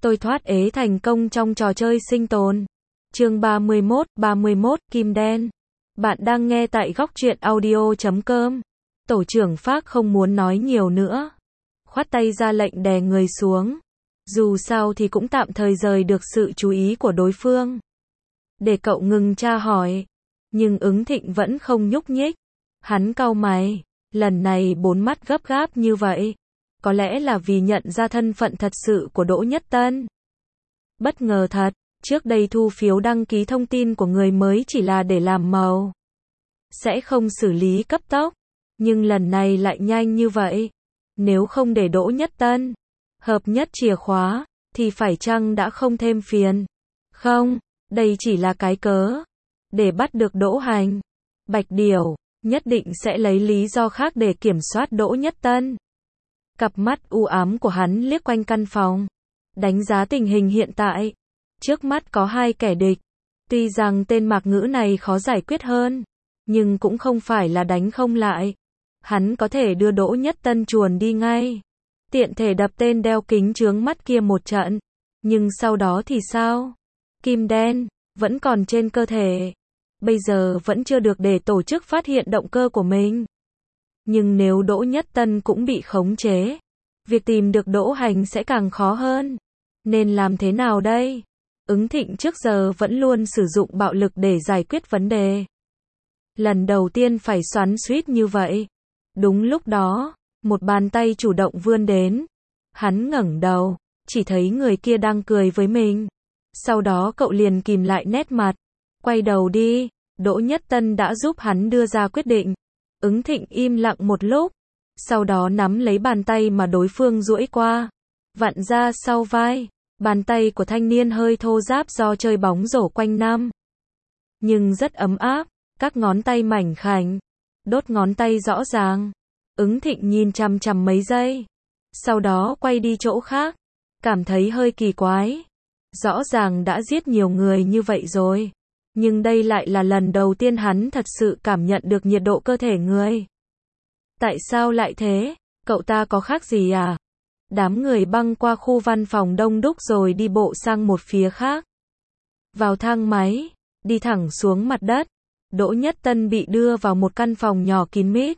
Tôi thoát ế thành công trong trò chơi sinh tồn. Chương 31, Kim Đen. Bạn đang nghe tại góc truyện audio.com. Tổ trưởng Phác không muốn nói nhiều nữa. Khoát tay ra lệnh đè người xuống. Dù sao thì cũng tạm thời rời được sự chú ý của đối phương. Để cậu ngừng tra hỏi. Nhưng Ứng Thịnh vẫn không nhúc nhích. Hắn cau mày. Lần này bốn mắt gấp gáp như vậy. Có lẽ là vì nhận ra thân phận thật sự của Đỗ Nhất Tân. Bất ngờ thật, trước đây thu phiếu đăng ký thông tin của người mới chỉ là để làm màu. Sẽ không xử lý cấp tốc, nhưng lần này lại nhanh như vậy. Nếu không để Đỗ Nhất Tân hợp nhất chìa khóa, thì phải chăng đã không thêm phiền? Không, đây chỉ là cái cớ. Để bắt được Đỗ Hành, Bạch Điểu nhất định sẽ lấy lý do khác để kiểm soát Đỗ Nhất Tân. Cặp mắt u ám của hắn liếc quanh căn phòng, đánh giá tình hình hiện tại. Trước mắt có hai kẻ địch. Tuy rằng tên Mạc Ngữ này khó giải quyết hơn, nhưng cũng không phải là đánh không lại. Hắn có thể đưa Đỗ Nhất Tân chuồn đi ngay. Tiện thể đập tên đeo kính chướng mắt kia một trận. Nhưng sau đó thì sao? Kim đen vẫn còn trên cơ thể. Bây giờ vẫn chưa được để tổ chức phát hiện động cơ của mình. Nhưng nếu Đỗ Nhất Tân cũng bị khống chế, việc tìm được Đỗ Hành sẽ càng khó hơn. Nên làm thế nào đây? Ứng Thịnh trước giờ vẫn luôn sử dụng bạo lực để giải quyết vấn đề. Lần đầu tiên phải xoắn xuýt như vậy. Đúng lúc đó, một bàn tay chủ động vươn đến. Hắn ngẩng đầu, chỉ thấy người kia đang cười với mình. Sau đó cậu liền kìm lại nét mặt. Quay đầu đi, Đỗ Nhất Tân đã giúp hắn đưa ra quyết định. Ứng Thịnh im lặng một lúc, sau đó nắm lấy bàn tay mà đối phương duỗi qua, vặn ra sau vai. Bàn tay của thanh niên hơi thô ráp do chơi bóng rổ quanh năm, nhưng rất ấm áp, các ngón tay mảnh khảnh, đốt ngón tay rõ ràng. Ứng Thịnh nhìn chằm chằm mấy giây, sau đó quay đi chỗ khác, cảm thấy hơi kỳ quái. Rõ ràng đã giết nhiều người như vậy rồi, nhưng đây lại là lần đầu tiên hắn thật sự cảm nhận được nhiệt độ cơ thể người. Tại sao lại thế? Cậu ta có khác gì à? Đám người băng qua khu văn phòng đông đúc rồi đi bộ sang một phía khác. Vào thang máy, đi thẳng xuống mặt đất. Đỗ Nhất Tân bị đưa vào một căn phòng nhỏ kín mít.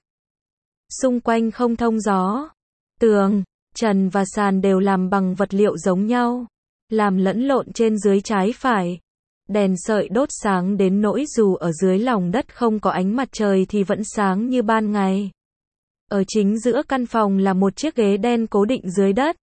Xung quanh không thông gió. Tường, trần và sàn đều làm bằng vật liệu giống nhau, làm lẫn lộn trên dưới trái phải. Đèn sợi đốt sáng đến nỗi dù ở dưới lòng đất không có ánh mặt trời thì vẫn sáng như ban ngày. Ở chính giữa căn phòng là một chiếc ghế đen cố định dưới đất.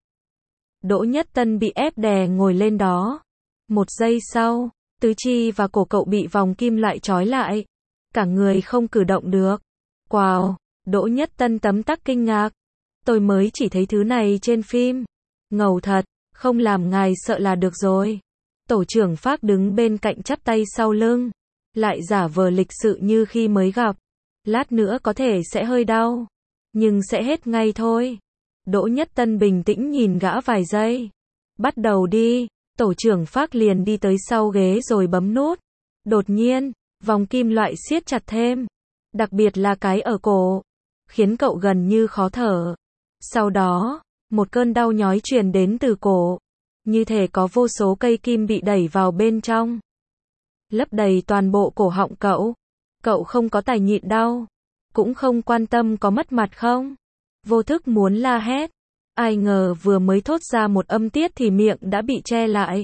Đỗ Nhất Tân bị ép đè ngồi lên đó. Một giây sau, tứ chi và cổ cậu bị vòng kim loại trói lại. Cả người không cử động được. Wow, Đỗ Nhất Tân tấm tắc kinh ngạc. Tôi mới chỉ thấy thứ này trên phim. Ngầu thật, không làm ngài sợ là được rồi. Tổ trưởng Phác đứng bên cạnh chắp tay sau lưng, lại giả vờ lịch sự như khi mới gặp. Lát nữa có thể sẽ hơi đau, nhưng sẽ hết ngay thôi. Đỗ Nhất Tân bình tĩnh nhìn gã vài giây. Bắt đầu đi. Tổ trưởng Phác liền đi tới sau ghế rồi bấm nút. Đột nhiên, vòng kim loại siết chặt thêm, đặc biệt là cái ở cổ, khiến cậu gần như khó thở. Sau đó, một cơn đau nhói truyền đến từ cổ, như thể có vô số cây kim bị đẩy vào bên trong, lấp đầy toàn bộ cổ họng cậu. Cậu không có tài nhịn đau, cũng không quan tâm có mất mặt không. Vô thức muốn la hét. Ai ngờ vừa mới thốt ra một âm tiết thì miệng đã bị che lại.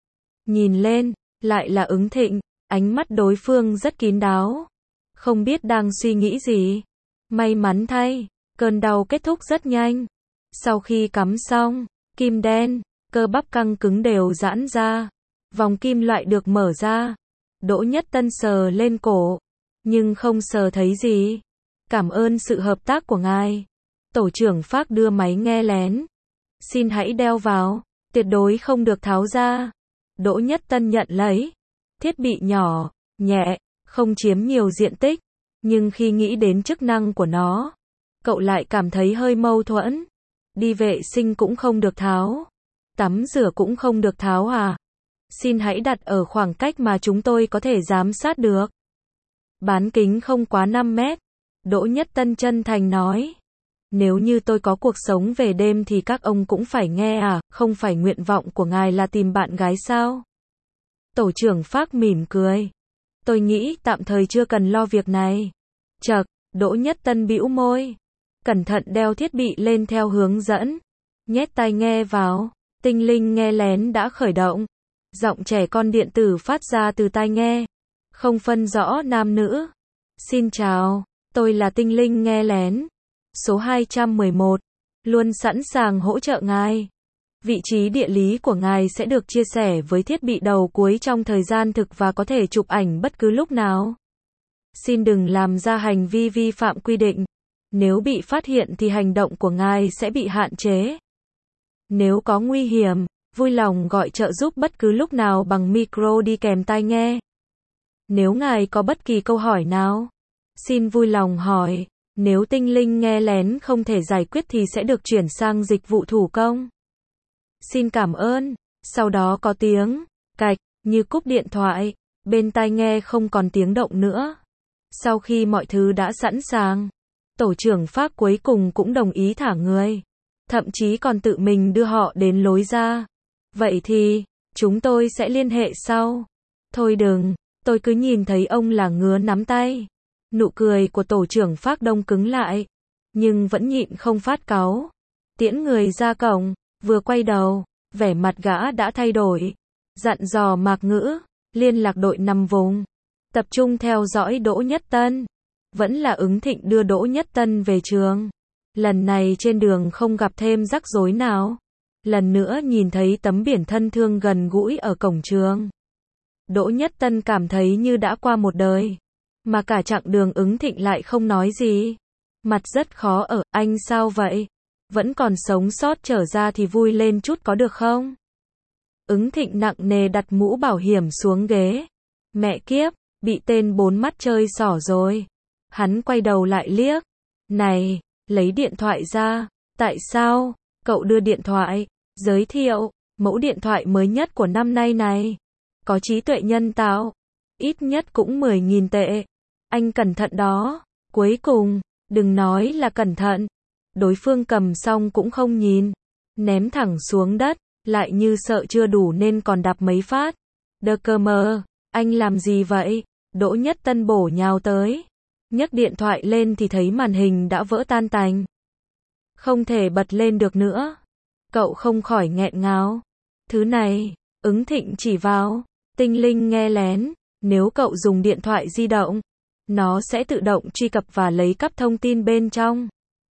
Nhìn lên, lại là Ứng Thịnh. Ánh mắt đối phương rất kín đáo, không biết đang suy nghĩ gì. May mắn thay, cơn đau kết thúc rất nhanh. Sau khi cắm xong, kim đen, cơ bắp căng cứng đều giãn ra. Vòng kim loại được mở ra. Đỗ Nhất Tân sờ lên cổ, nhưng không sờ thấy gì. Cảm ơn sự hợp tác của ngài. Tổ trưởng Phác đưa máy nghe lén. Xin hãy đeo vào, tuyệt đối không được tháo ra. Đỗ Nhất Tân nhận lấy. Thiết bị nhỏ, nhẹ, không chiếm nhiều diện tích, nhưng khi nghĩ đến chức năng của nó, cậu lại cảm thấy hơi mâu thuẫn. Đi vệ sinh cũng không được tháo, tắm rửa cũng không được tháo à? Xin hãy đặt ở khoảng cách mà chúng tôi có thể giám sát được. Bán kính không quá 5 mét. Đỗ Nhất Tân chân thành nói. Nếu như tôi có cuộc sống về đêm thì các ông cũng phải nghe à, không phải nguyện vọng của ngài là tìm bạn gái sao? Tổ trưởng Phác mỉm cười. Tôi nghĩ tạm thời chưa cần lo việc này. Chậc, Đỗ Nhất Tân bĩu môi. Cẩn thận đeo thiết bị lên theo hướng dẫn. Nhét tai nghe vào. Tinh linh nghe lén đã khởi động. Giọng trẻ con điện tử phát ra từ tai nghe. Không phân rõ nam nữ. Xin chào, tôi là tinh linh nghe lén. Số 211. Luôn sẵn sàng hỗ trợ ngài. Vị trí địa lý của ngài sẽ được chia sẻ với thiết bị đầu cuối trong thời gian thực và có thể chụp ảnh bất cứ lúc nào. Xin đừng làm ra hành vi vi phạm quy định. Nếu bị phát hiện thì hành động của ngài sẽ bị hạn chế. Nếu có nguy hiểm, vui lòng gọi trợ giúp bất cứ lúc nào bằng micro đi kèm tai nghe. Nếu ngài có bất kỳ câu hỏi nào, xin vui lòng hỏi. Nếu tinh linh nghe lén không thể giải quyết thì sẽ được chuyển sang dịch vụ thủ công. Xin cảm ơn. Sau đó có tiếng cạch như cúp điện thoại. Bên tai nghe không còn tiếng động nữa. Sau khi mọi thứ đã sẵn sàng, tổ trưởng Phác cuối cùng cũng đồng ý thả người. Thậm chí còn tự mình đưa họ đến lối ra. Vậy thì, chúng tôi sẽ liên hệ sau. Thôi đừng, tôi cứ nhìn thấy ông là ngứa nắm tay. Nụ cười của tổ trưởng Phác đông cứng lại. Nhưng vẫn nhịn không phát cáu. Tiễn người ra cổng, vừa quay đầu, vẻ mặt gã đã thay đổi. Dặn dò Mạc Ngữ, liên lạc đội nằm vùng. Tập trung theo dõi Đỗ Nhất Tân. Vẫn là Ứng Thịnh đưa Đỗ Nhất Tân về trường. Lần này trên đường không gặp thêm rắc rối nào. Lần nữa nhìn thấy tấm biển thân thương gần gũi ở cổng trường. Đỗ Nhất Tân cảm thấy như đã qua một đời. Mà cả chặng đường Ứng Thịnh lại không nói gì. Mặt rất khó ở, anh sao vậy? Vẫn còn sống sót trở ra thì vui lên chút có được không? Ứng Thịnh nặng nề đặt mũ bảo hiểm xuống ghế. Mẹ kiếp, bị tên bốn mắt chơi xỏ rồi. Hắn quay đầu lại liếc. Này, lấy điện thoại ra. Tại sao? Cậu đưa điện thoại. Giới thiệu, mẫu điện thoại mới nhất của năm nay này. Có trí tuệ nhân tạo. Ít nhất cũng 10.000 tệ. Anh cẩn thận đó. Cuối cùng, đừng nói là cẩn thận. Đối phương cầm xong cũng không nhìn. Ném thẳng xuống đất. Lại như sợ chưa đủ nên còn đạp mấy phát. Đơ cơ mờ. Anh làm gì vậy? Đỗ Nhất Tân bổ nhào tới. Nhấc điện thoại lên thì thấy màn hình đã vỡ tan tành. Không thể bật lên được nữa. Cậu không khỏi nghẹn ngào. Thứ này, Ứng Thịnh chỉ vào. Tinh linh nghe lén. Nếu cậu dùng điện thoại di động, nó sẽ tự động truy cập và lấy cắp thông tin bên trong.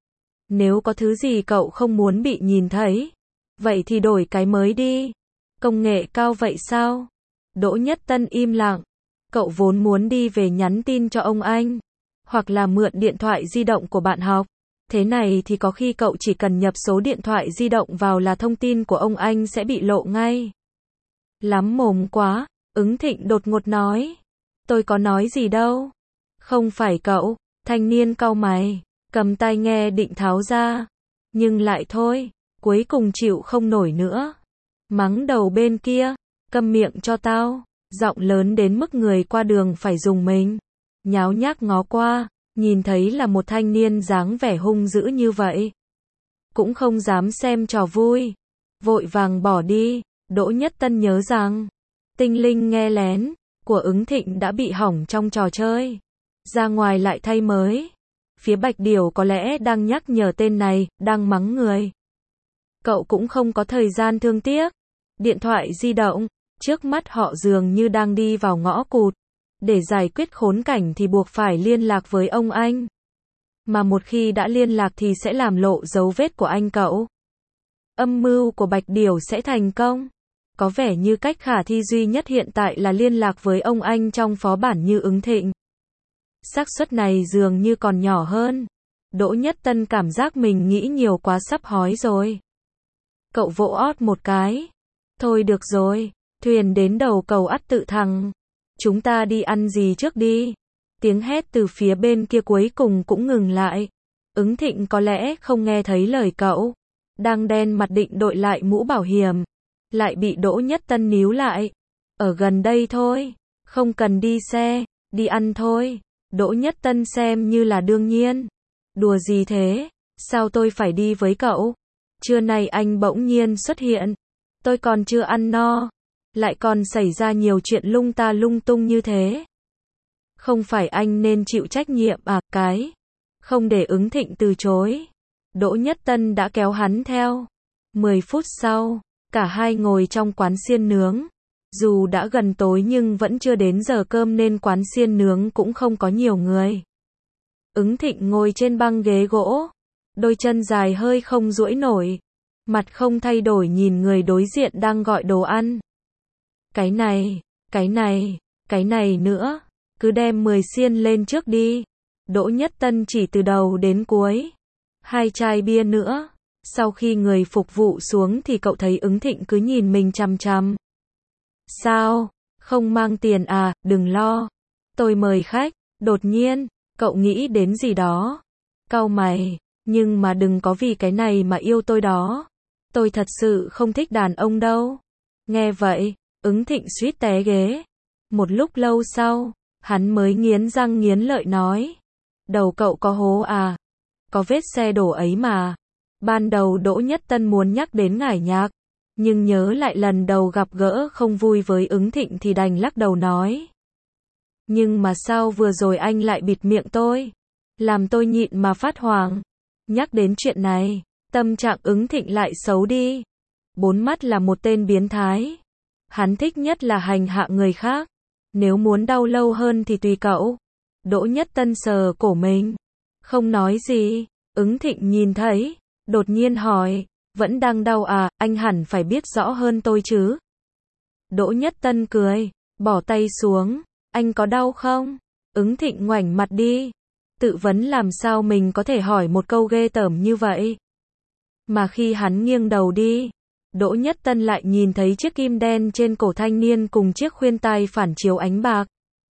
Nếu có thứ gì cậu không muốn bị nhìn thấy, vậy thì đổi cái mới đi. Công nghệ cao vậy sao? Đỗ Nhất Tân im lặng. Cậu vốn muốn đi về nhắn tin cho ông anh, hoặc là mượn điện thoại di động của bạn học. Thế này thì có khi cậu chỉ cần nhập số điện thoại di động vào là thông tin của ông anh sẽ bị lộ ngay. Lắm mồm quá, Ứng Thịnh đột ngột nói. Tôi có nói gì đâu. Không phải cậu. Thanh niên cau mày, cầm tai nghe định tháo ra. Nhưng lại thôi, cuối cùng chịu không nổi nữa. Mắng đầu bên kia, câm miệng cho tao. Giọng lớn đến mức người qua đường phải dùng mình. Nháo nhác ngó qua, nhìn thấy là một thanh niên dáng vẻ hung dữ như vậy. Cũng không dám xem trò vui. Vội vàng bỏ đi. Đỗ Nhất Tân nhớ rằng, tinh linh nghe lén của Ứng Thịnh đã bị hỏng trong trò chơi. Ra ngoài lại thay mới. Phía Bạch Điểu có lẽ đang nhắc nhở tên này, đang mắng người. Cậu cũng không có thời gian thương tiếc. Điện thoại di động, trước mắt họ dường như đang đi vào ngõ cụt. Để giải quyết khốn cảnh thì buộc phải liên lạc với ông anh. Mà một khi đã liên lạc thì sẽ làm lộ dấu vết của anh cậu. Âm mưu của Bạch Điểu sẽ thành công. Có vẻ như cách khả thi duy nhất hiện tại là liên lạc với ông anh trong phó bản như Ứng Thịnh. Xác suất này dường như còn nhỏ hơn. Đỗ Nhất Tân cảm giác mình nghĩ nhiều quá sắp hói rồi. Cậu vỗ ót một cái. Thôi được rồi, thuyền đến đầu cầu ắt tự thăng. Chúng ta đi ăn gì trước đi. Tiếng hét từ phía bên kia cuối cùng cũng ngừng lại. Ứng Thịnh có lẽ không nghe thấy lời cậu. Đang đen mặt định đội lại mũ bảo hiểm. Lại bị Đỗ Nhất Tân níu lại. Ở gần đây thôi. Không cần đi xe. Đi ăn thôi. Đỗ Nhất Tân xem như là đương nhiên. Đùa gì thế? Sao tôi phải đi với cậu? Trưa nay anh bỗng nhiên xuất hiện. Tôi còn chưa ăn no. Lại còn xảy ra nhiều chuyện lung ta lung tung như thế. Không phải anh nên chịu trách nhiệm à, cái. Không để Ứng Thịnh từ chối. Đỗ Nhất Tân đã kéo hắn theo. 10 phút sau, cả hai ngồi trong quán xiên nướng. Dù đã gần tối nhưng vẫn chưa đến giờ cơm nên quán xiên nướng cũng không có nhiều người. Ứng Thịnh ngồi trên băng ghế gỗ. Đôi chân dài hơi không duỗi nổi. Mặt không thay đổi nhìn người đối diện đang gọi đồ ăn. Cái này, cái này, cái này nữa. Cứ đem 10 xiên lên trước đi. Đỗ Nhất Tân chỉ từ đầu đến cuối. 2 chai bia nữa. Sau khi người phục vụ xuống thì cậu thấy Ứng Thịnh cứ nhìn mình chằm chằm. Sao? Không mang tiền à? Đừng lo. Tôi mời khách. Đột nhiên, cậu nghĩ đến gì đó. Cau mày. Nhưng mà đừng có vì cái này mà yêu tôi đó. Tôi thật sự không thích đàn ông đâu. Nghe vậy, Ứng Thịnh suýt té ghế. Một lúc lâu sau, hắn mới nghiến răng nghiến lợi nói. Đầu cậu có hố à? Có vết xe đổ ấy mà. Ban đầu Đỗ Nhất Tân muốn nhắc đến Ngải Nhạc. Nhưng nhớ lại lần đầu gặp gỡ không vui với Ứng Thịnh thì đành lắc đầu nói. Nhưng mà sao vừa rồi anh lại bịt miệng tôi? Làm tôi nhịn mà phát hoảng. Nhắc đến chuyện này, tâm trạng Ứng Thịnh lại xấu đi. Bốn mắt là một tên biến thái. Hắn thích nhất là hành hạ người khác. Nếu muốn đau lâu hơn thì tùy cậu. Đỗ Nhất Tân sờ cổ mình. Không nói gì. Ứng Thịnh nhìn thấy. Đột nhiên hỏi. Vẫn đang đau à, anh hẳn phải biết rõ hơn tôi chứ. Đỗ Nhất Tân cười. Bỏ tay xuống. Anh có đau không? Ứng Thịnh ngoảnh mặt đi. Tự vấn làm sao mình có thể hỏi một câu ghê tởm như vậy. Mà khi hắn nghiêng đầu đi, Đỗ Nhất Tân lại nhìn thấy chiếc kim đen trên cổ thanh niên cùng chiếc khuyên tai phản chiếu ánh bạc.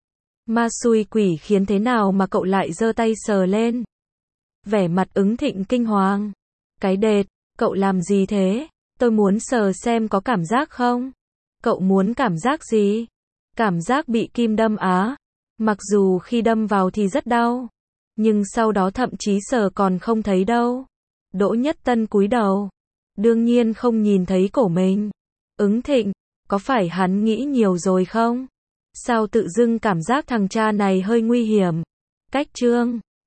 Ma xui quỷ khiến thế nào mà cậu lại giơ tay sờ lên. Vẻ mặt Ứng Thịnh kinh hoàng. Cái đệt, cậu làm gì thế? Tôi muốn sờ xem có cảm giác không? Cậu muốn cảm giác gì? Cảm giác bị kim đâm á. Mặc dù khi đâm vào thì rất đau. Nhưng sau đó thậm chí sờ còn không thấy đâu. Đỗ Nhất Tân cúi đầu. Đương nhiên không nhìn thấy cổ mình. Ứng Thịnh, có phải hắn nghĩ nhiều rồi không? Sao tự dưng cảm giác thằng cha này hơi nguy hiểm? Cách chương